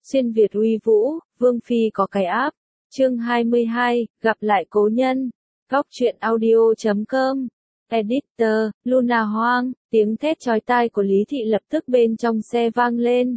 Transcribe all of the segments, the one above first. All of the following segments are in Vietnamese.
Xuyên Việt uy vũ, Vương Phi có cái áp. Chương 22, gặp lại cố nhân. Góc truyện audio.com. Editor, Luna Hoang, tiếng thét chói tai của Lý Thị lập tức bên trong xe vang lên.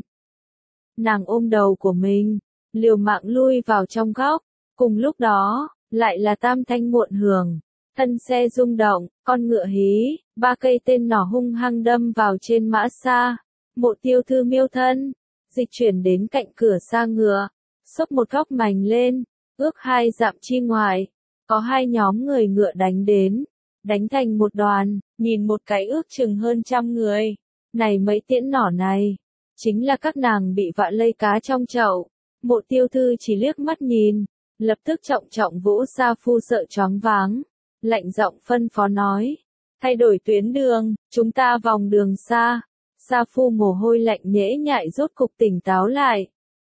Nàng ôm đầu của mình, liều mạng lui vào trong góc. Cùng lúc đó, lại là tam thanh muộn hưởng. Thân xe rung động, con ngựa hí, 3 cây tên nỏ hung hăng đâm vào trên mã xa. Mộ Tiêu Thư miêu thân, dịch chuyển đến cạnh cửa xa ngựa, xốc một góc mảnh lên, ước 2 dặm chi ngoài, có 2 nhóm người ngựa đánh đến, đánh thành một đoàn, nhìn một cái ước chừng hơn 100 người. Này mấy tiễn nỏ này, chính là các nàng bị vạ lây cá trong chậu. Mộ Tiêu Thư chỉ liếc mắt nhìn, lập tức trọng trọng vỗ Sa Phu sợ choáng váng, lạnh giọng phân phó nói, thay đổi tuyến đường, chúng ta vòng đường xa. Sa Phu mồ hôi lạnh nhễ nhại rốt cục tỉnh táo lại.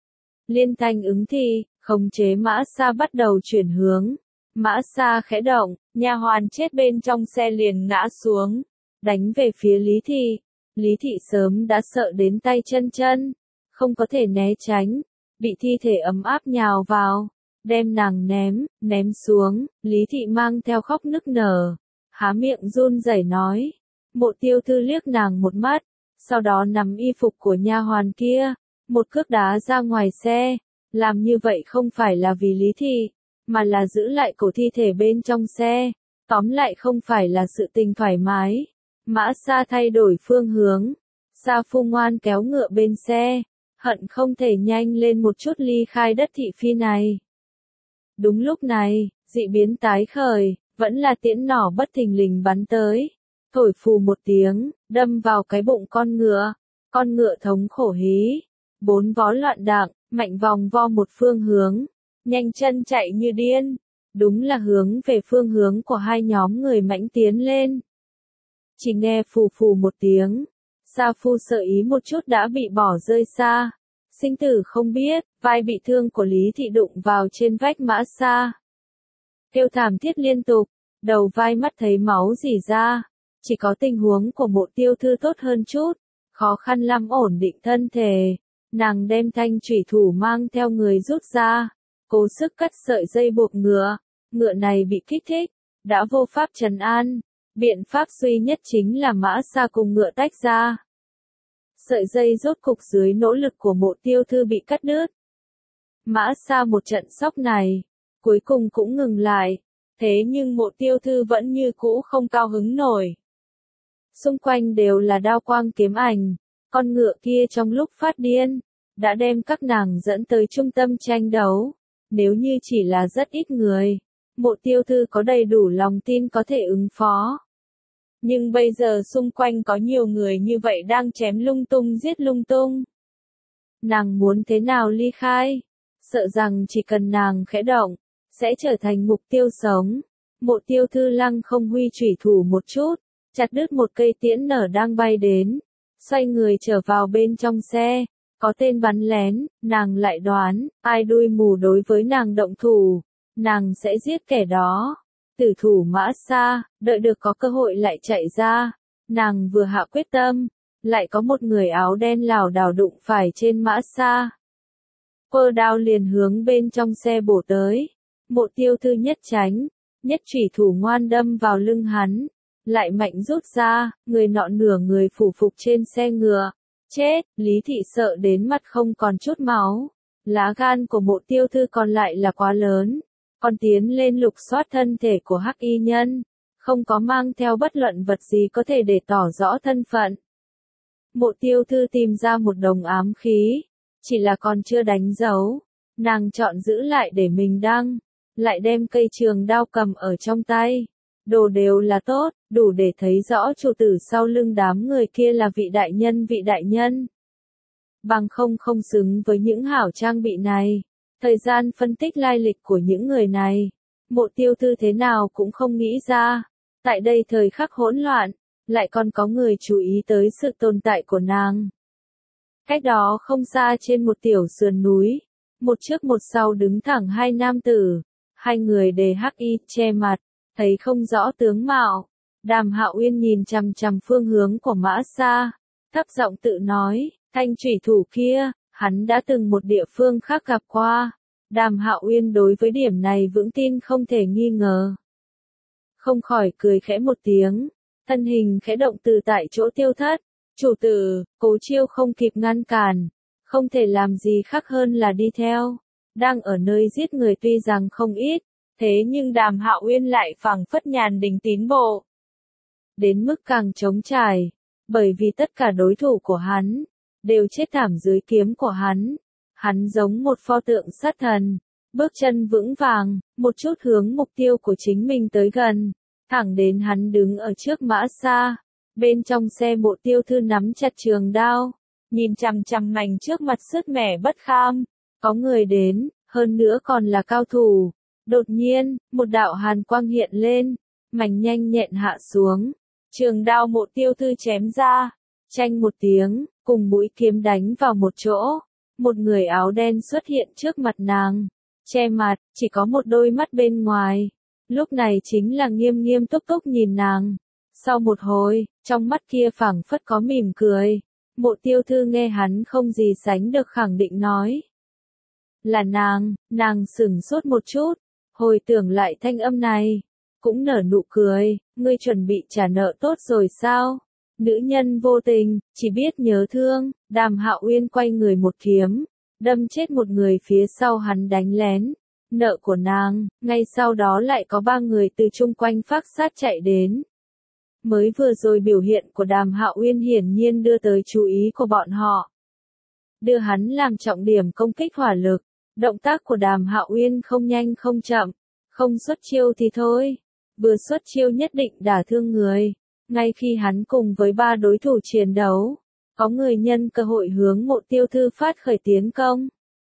Liên thanh ứng thi, khống chế mã xa bắt đầu chuyển hướng. Mã xa khẽ động, nha hoàn chết bên trong xe liền ngã xuống, đánh về phía Lý Thị. Lý Thị sớm đã sợ đến tay chân, không có thể né tránh, bị thi thể ấm áp nhào vào, đem nàng ném xuống. Lý Thị mang theo khóc nức nở, há miệng run rẩy nói. Mộ Tiêu Thư liếc nàng một mắt, sau đó nắm y phục của nha hoàn kia, một cước đá ra ngoài xe. Làm như vậy không phải là vì Lý Thị, mà là giữ lại cổ thi thể bên trong xe. Tóm lại không phải là sự tình thoải mái. Mã xa thay đổi phương hướng. Sa Phu ngoan kéo ngựa bên xe, hận không thể nhanh lên một chút ly khai đất thị phi này. Đúng lúc này, dị biến tái khởi, vẫn là tiễn nỏ bất thình lình bắn tới. Thổi phù một tiếng, đâm vào cái bụng con ngựa. Con ngựa thống khổ hí, 4 vó loạn đạng, mạnh vòng vo một phương hướng, nhanh chân chạy như điên, đúng là hướng về phương hướng của 2 nhóm người mãnh tiến lên. Chỉ nghe phù phù một tiếng, Sa Phu sợ ý một chút đã bị bỏ rơi xa. Sinh tử không biết, vai bị thương của Lý Thị đụng vào trên vách mã xa. Kêu thảm thiết liên tục, đầu vai mắt thấy máu rỉ ra. Chỉ có tình huống của Mộ Tiêu Thư tốt hơn chút, khó khăn lắm ổn định thân thể. Nàng đem thanh chủy thủ mang theo người rút ra, cố sức cắt sợi dây buộc ngựa. Ngựa này bị kích thích, đã vô pháp trấn an. Biện pháp duy nhất chính là mã xa cùng ngựa tách ra. Sợi dây rốt cục dưới nỗ lực của Mộ Tiêu Thư bị cắt đứt. Mã xa một trận sốc này, cuối cùng cũng ngừng lại. Thế nhưng Mộ Tiêu Thư vẫn như cũ không cao hứng nổi. Xung quanh đều là đao quang kiếm ảnh, con ngựa kia trong lúc phát điên, đã đem các nàng dẫn tới trung tâm tranh đấu. Nếu như chỉ là rất ít người, Mộ Tiêu Thư có đầy đủ lòng tin có thể ứng phó. Nhưng bây giờ xung quanh có nhiều người như vậy đang chém lung tung giết lung tung. Nàng muốn thế nào ly khai? Sợ rằng chỉ cần nàng khẽ động, sẽ trở thành mục tiêu sống. Mộ Tiêu Thư lăng không huy chủy thủ một chút, chặt đứt một cây tiễn nỏ đang bay đến, xoay người trở vào bên trong xe. Có tên bắn lén, nàng lại đoán, ai đuôi mù đối với nàng động thủ, nàng sẽ giết kẻ đó. Tử thủ mã xa, đợi được có cơ hội lại chạy ra. Nàng vừa hạ quyết tâm, lại có một người áo đen lảo đảo đụng phải trên mã xa. Pơ đao liền hướng bên trong xe bổ tới. Mộ Tiêu Thư nhất tránh, nhất chủy thủ ngoan đâm vào lưng hắn, lại mạnh rút ra, người nọ nửa người phủ phục trên xe ngựa. Chết, Lý Thị sợ đến mắt không còn chút máu. Lá gan của Mộ Tiêu Thư còn lại là quá lớn. Còn tiến lên lục soát thân thể của hắc y nhân, không có mang theo bất luận vật gì có thể để tỏ rõ thân phận. Mộ Tiêu Thư tìm ra một đống ám khí, chỉ là còn chưa đánh dấu. Nàng chọn giữ lại để mình đăng, lại đem cây trường đao cầm ở trong tay. Đồ đều là tốt, đủ để thấy rõ chủ tử sau lưng đám người kia là vị đại nhân. Bằng không xứng với những hảo trang bị này. Thời gian phân tích lai lịch của những người này, Mộ Tiêu Thư thế nào cũng không nghĩ ra. Tại đây thời khắc hỗn loạn, lại còn có người chú ý tới sự tồn tại của nàng. Cách đó không xa trên một tiểu sườn núi, một trước một sau đứng thẳng 2 nam tử, 2 người đề hắc y che mặt, thấy không rõ tướng mạo. Đàm Hạo Uyên nhìn chằm chằm phương hướng của mã xa, thấp giọng tự nói, thanh chủy thủ kia, hắn đã từng một địa phương khác gặp qua. Đàm Hạo Uyên đối với điểm này vững tin không thể nghi ngờ. Không khỏi cười khẽ một tiếng, thân hình khẽ động từ tại chỗ tiêu thất. Chủ tử, Cố Chiêu không kịp ngăn cản, không thể làm gì khác hơn là đi theo. Đang ở nơi giết người tuy rằng không ít, thế nhưng Đàm Hạo Uyên lại phảng phất nhàn đình tín bộ. Đến mức càng trống trải, bởi vì tất cả đối thủ của hắn đều chết thảm dưới kiếm của hắn. Hắn giống một pho tượng sát thần, bước chân vững vàng, một chút hướng mục tiêu của chính mình tới gần, thẳng đến hắn đứng ở trước mã xa. Bên trong xe Mộ Tiêu Thư nắm chặt trường đao, nhìn chằm chằm mảnh trước mặt sứt mẻ bất kham. Có người đến, hơn nữa còn là cao thủ. Đột nhiên, một đạo hàn quang hiện lên, mảnh nhanh nhẹn hạ xuống. Trường đao Mộ Tiêu Thư chém ra, chanh một tiếng, cùng mũi kiếm đánh vào một chỗ. Một người áo đen xuất hiện trước mặt nàng, che mặt, chỉ có một đôi mắt bên ngoài. Lúc này chính là nghiêm nghiêm túc túc nhìn nàng. Sau một hồi, trong mắt kia phảng phất có mỉm cười. Mộ Tiêu Thư nghe hắn không gì sánh được khẳng định nói. Là nàng sửng sốt một chút, hồi tưởng lại thanh âm này, cũng nở nụ cười, ngươi chuẩn bị trả nợ tốt rồi sao? Nữ nhân vô tình, chỉ biết nhớ thương. Đàm Hạo Uyên quay người một kiếm, đâm chết một người phía sau hắn đánh lén. Nợ của nàng, ngay sau đó lại có 3 người từ chung quanh phác sát chạy đến. Mới vừa rồi biểu hiện của Đàm Hạo Uyên hiển nhiên đưa tới chú ý của bọn họ. Đưa hắn làm trọng điểm công kích hỏa lực. Động tác của Đàm Hạo Uyên không nhanh không chậm, không xuất chiêu thì thôi, vừa xuất chiêu nhất định đả thương người. Ngay khi hắn cùng với 3 đối thủ chiến đấu, có người nhân cơ hội hướng Mộ Tiêu Thư phát khởi tiến công.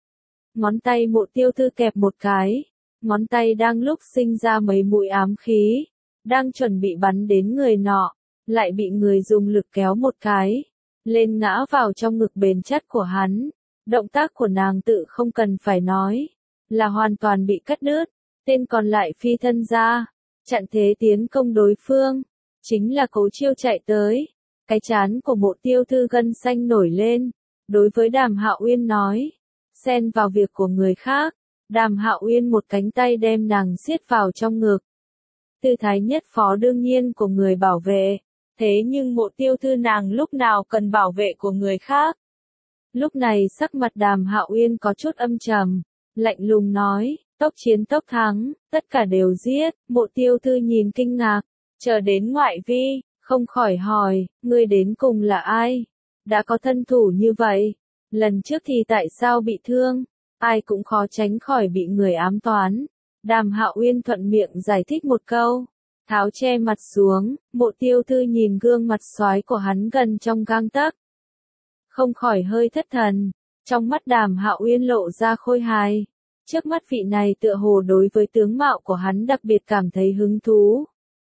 Ngón tay Mộ Tiêu Thư kẹp một cái, ngón tay đang lúc sinh ra mấy mũi ám khí, đang chuẩn bị bắn đến người nọ, lại bị người dùng lực kéo một cái, lên ngã vào trong ngực bền chắc của hắn. Động tác của nàng tự không cần phải nói, là hoàn toàn bị cắt đứt, tên còn lại phi thân ra, chặn thế tiến công đối phương, chính là Cố Chiêu chạy tới. Cái trán của Mộ Tiêu Thư gân xanh nổi lên, đối với Đàm Hạo Uyên nói, xen vào việc của người khác. Đàm Hạo Uyên một cánh tay đem nàng siết vào trong ngực. Tư thái nhất phó đương nhiên của người bảo vệ, thế nhưng Mộ Tiêu Thư nàng lúc nào cần bảo vệ của người khác. Lúc này sắc mặt Đàm Hạo Uyên có chút âm trầm, lạnh lùng nói, tốc chiến tốc thắng, tất cả đều giết. Mộ Tiêu Thư nhìn kinh ngạc, chờ đến ngoại vi, không khỏi hỏi, ngươi đến cùng là ai? Đã có thân thủ như vậy, lần trước thì tại sao bị thương? Ai cũng khó tránh khỏi bị người ám toán. Đàm Hạo Uyên thuận miệng giải thích một câu, tháo che mặt xuống. Mộ Tiêu Thư nhìn gương mặt xoái của hắn gần trong gang tấc, không khỏi hơi thất thần. Trong mắt Đàm Hạo Uyên lộ ra khôi hài. Trước mắt vị này tựa hồ đối với tướng mạo của hắn đặc biệt cảm thấy hứng thú.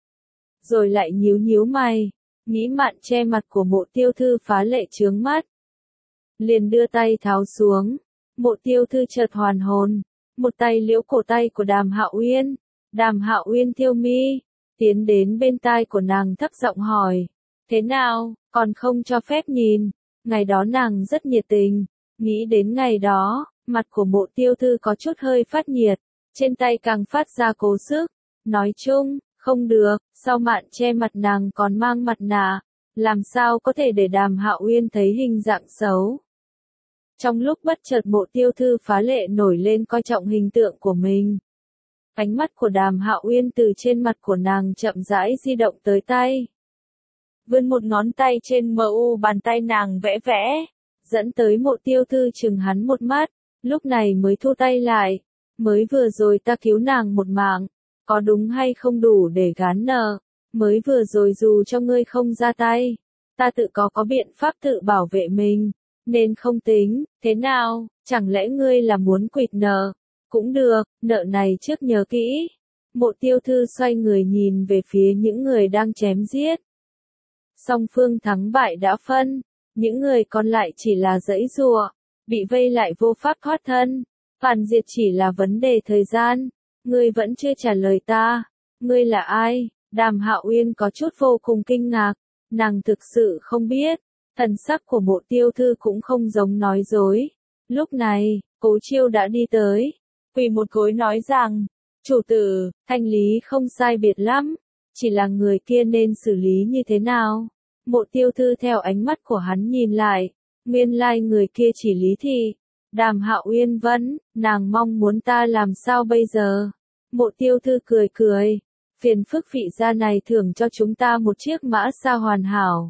Rồi lại nhíu nhíu mày, nghĩ mạn che mặt của Mộ Tiêu Thư phá lệ chướng mắt. Liền đưa tay tháo xuống. Mộ Tiêu Thư chợt hoàn hồn, một tay liễu cổ tay của Đàm Hạo Uyên. Đàm Hạo Uyên thiêu mi, tiến đến bên tai của nàng thấp giọng hỏi, thế nào, còn không cho phép nhìn? Ngày đó nàng rất nhiệt tình, nghĩ đến ngày đó, mặt của Mộ Tiêu Thư có chút hơi phát nhiệt, trên tay càng phát ra cố sức. Nói chung, không được, sau mạn che mặt nàng còn mang mặt nạ, làm sao có thể để Đàm Hạo Uyên thấy hình dạng xấu. Trong lúc bất chợt Mộ Tiêu Thư phá lệ nổi lên coi trọng hình tượng của mình. Ánh mắt của Đàm Hạo Uyên từ trên mặt của nàng chậm rãi di động tới tay. Vươn một ngón tay trên mu bàn tay nàng vẽ vẽ, dẫn tới Mộ Tiêu Thư chừng hắn một mắt, lúc này mới thu tay lại. Mới vừa rồi ta cứu nàng một mạng, có đúng hay không đủ để gán nợ? Mới vừa rồi dù cho ngươi không ra tay, ta tự có biện pháp tự bảo vệ mình, nên không tính. Thế nào, chẳng lẽ ngươi là muốn quỵt nợ? Cũng được, nợ này trước nhớ kỹ. Mộ Tiêu Thư xoay người nhìn về phía những người đang chém giết. Song phương thắng bại đã phân, những người còn lại chỉ là giãy giụa, bị vây lại vô pháp thoát thân. Phản diệt chỉ là vấn đề thời gian. Ngươi vẫn chưa trả lời ta. Ngươi là ai? Đàm Hạo Uyên có chút vô cùng kinh ngạc. Nàng thực sự không biết. Thần sắc của Mộ Tiêu Thư cũng không giống nói dối. Lúc này, Cố Chiêu đã đi tới, quỳ một gối nói rằng, chủ tử, thanh lý không sai biệt lắm, chỉ là người kia nên xử lý như thế nào? Mộ Tiêu Thư theo ánh mắt của hắn nhìn lại, nguyên lai người kia chỉ Lý Thị. Đàm Hạo Uyên vẫn, nàng mong muốn ta làm sao bây giờ? Mộ Tiêu Thư cười cười, phiền phức vị gia này thưởng cho chúng ta một chiếc mã xa hoàn hảo.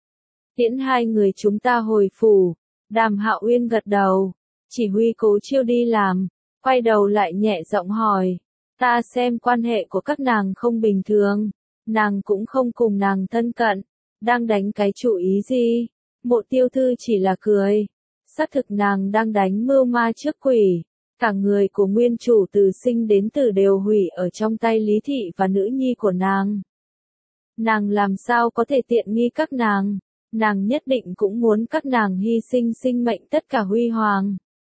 Tiễn hai người chúng ta hồi phủ. Đàm Hạo Uyên gật đầu, chỉ huy Cố Chiêu đi làm, quay đầu lại nhẹ giọng hỏi, ta xem quan hệ của các nàng không bình thường, nàng cũng không cùng nàng thân cận, đang đánh cái chủ ý gì? Mộ Tiêu Thư chỉ là cười, xác thực nàng đang đánh mưu ma trước quỷ, cả người của nguyên chủ từ sinh đến tử đều hủy ở trong tay Lý Thị và nữ nhi của nàng. Nàng làm sao có thể tiện nghi các nàng nhất định cũng muốn các nàng hy sinh sinh mệnh tất cả huy hoàng.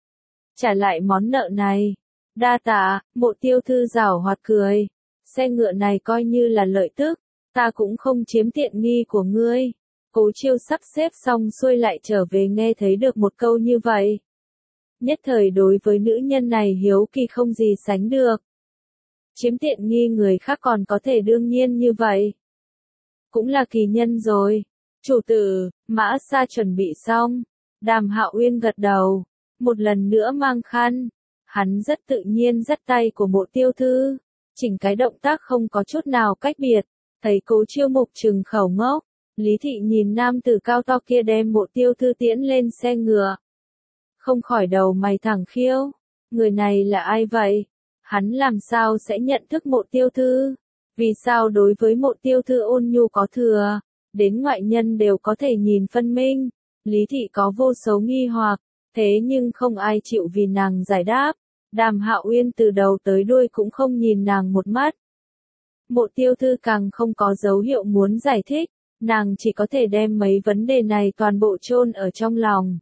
Trả lại món nợ này. Đa tạ, Mộ Tiêu Thư giảo hoạt cười, xe ngựa này coi như là lợi tức, ta cũng không chiếm tiện nghi của ngươi. Cố Chiêu sắp xếp xong xuôi lại trở về nghe thấy được một câu như vậy. Nhất thời đối với nữ nhân này hiếu kỳ không gì sánh được. Chiếm tiện nghi người khác còn có thể đương nhiên như vậy. Cũng là kỳ nhân rồi. Chủ tử, mã xa chuẩn bị xong. Đàm Hạo Uyên gật đầu, một lần nữa mang khăn. Hắn rất tự nhiên dắt tay của Mộ Tiêu Thư, chỉnh cái động tác không có chút nào cách biệt. Thấy Cố Chiêu mục trừng khẩu ngốc, Lý Thị nhìn nam tử cao to kia đem Mộ Tiêu Thư tiễn lên xe ngựa. Không khỏi đầu mày thẳng khiêu, người này là ai vậy? Hắn làm sao sẽ nhận thức Mộ Tiêu Thư? Vì sao đối với Mộ Tiêu Thư ôn nhu có thừa, đến ngoại nhân đều có thể nhìn phân minh? Lý Thị có vô số nghi hoặc, thế nhưng không ai chịu vì nàng giải đáp. Đàm Hạo Uyên từ đầu tới đuôi cũng không nhìn nàng một mắt. Mộ Tiêu Thư càng không có dấu hiệu muốn giải thích, nàng chỉ có thể đem mấy vấn đề này toàn bộ chôn ở trong lòng.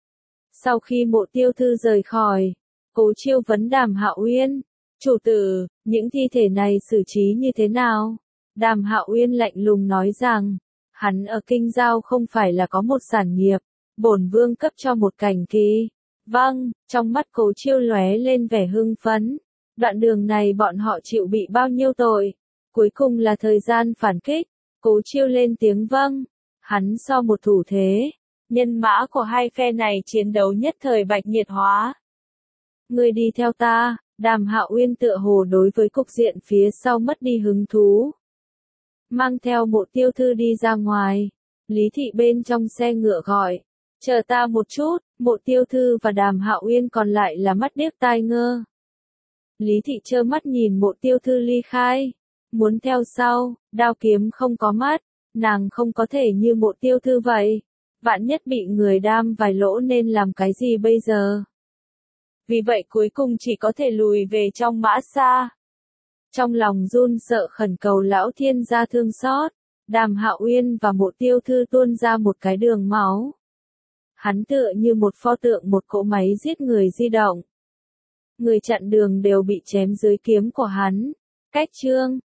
Sau khi Mộ Tiêu Thư rời khỏi, Cố Chiêu vấn Đàm Hạo Uyên, chủ tử, những thi thể này xử trí như thế nào? Đàm Hạo Uyên lạnh lùng nói rằng, hắn ở Kinh Giao không phải là có một sản nghiệp, bổn vương cấp cho một cảnh kỳ. Vâng, trong mắt Cố Chiêu lóe lên vẻ hưng phấn. Đoạn đường này bọn họ chịu bị bao nhiêu tội? Cuối cùng là thời gian phản kích. Cố Chiêu lên tiếng vâng. Hắn so một thủ thế. Nhân mã của hai phe này chiến đấu nhất thời bạch nhiệt hóa. Ngươi đi theo ta. Đàm Hạo Uyên tựa hồ đối với cục diện phía sau mất đi hứng thú. Mang theo Mộ Tiêu Thư đi ra ngoài. Lý Thị bên trong xe ngựa gọi. Chờ ta một chút. Mộ Tiêu Thư và Đàm Hạo Uyên còn lại là mắt điếc tai ngơ. Lý Thị trơ mắt nhìn Mộ Tiêu Thư ly khai. Muốn theo sau, đao kiếm không có mắt, nàng không có thể như Mộ Tiêu Thư vậy. Vạn nhất bị người đam vài lỗ nên làm cái gì bây giờ? Vì vậy cuối cùng chỉ có thể lùi về trong mã xa. Trong lòng run sợ khẩn cầu lão thiên gia thương xót, Đàm Hạo Uyên và Mộ Tiêu Thư tuôn ra một cái đường máu. Hắn tựa như một pho tượng một cỗ máy giết người di động. Người chặn đường đều bị chém dưới kiếm của hắn. Cách chương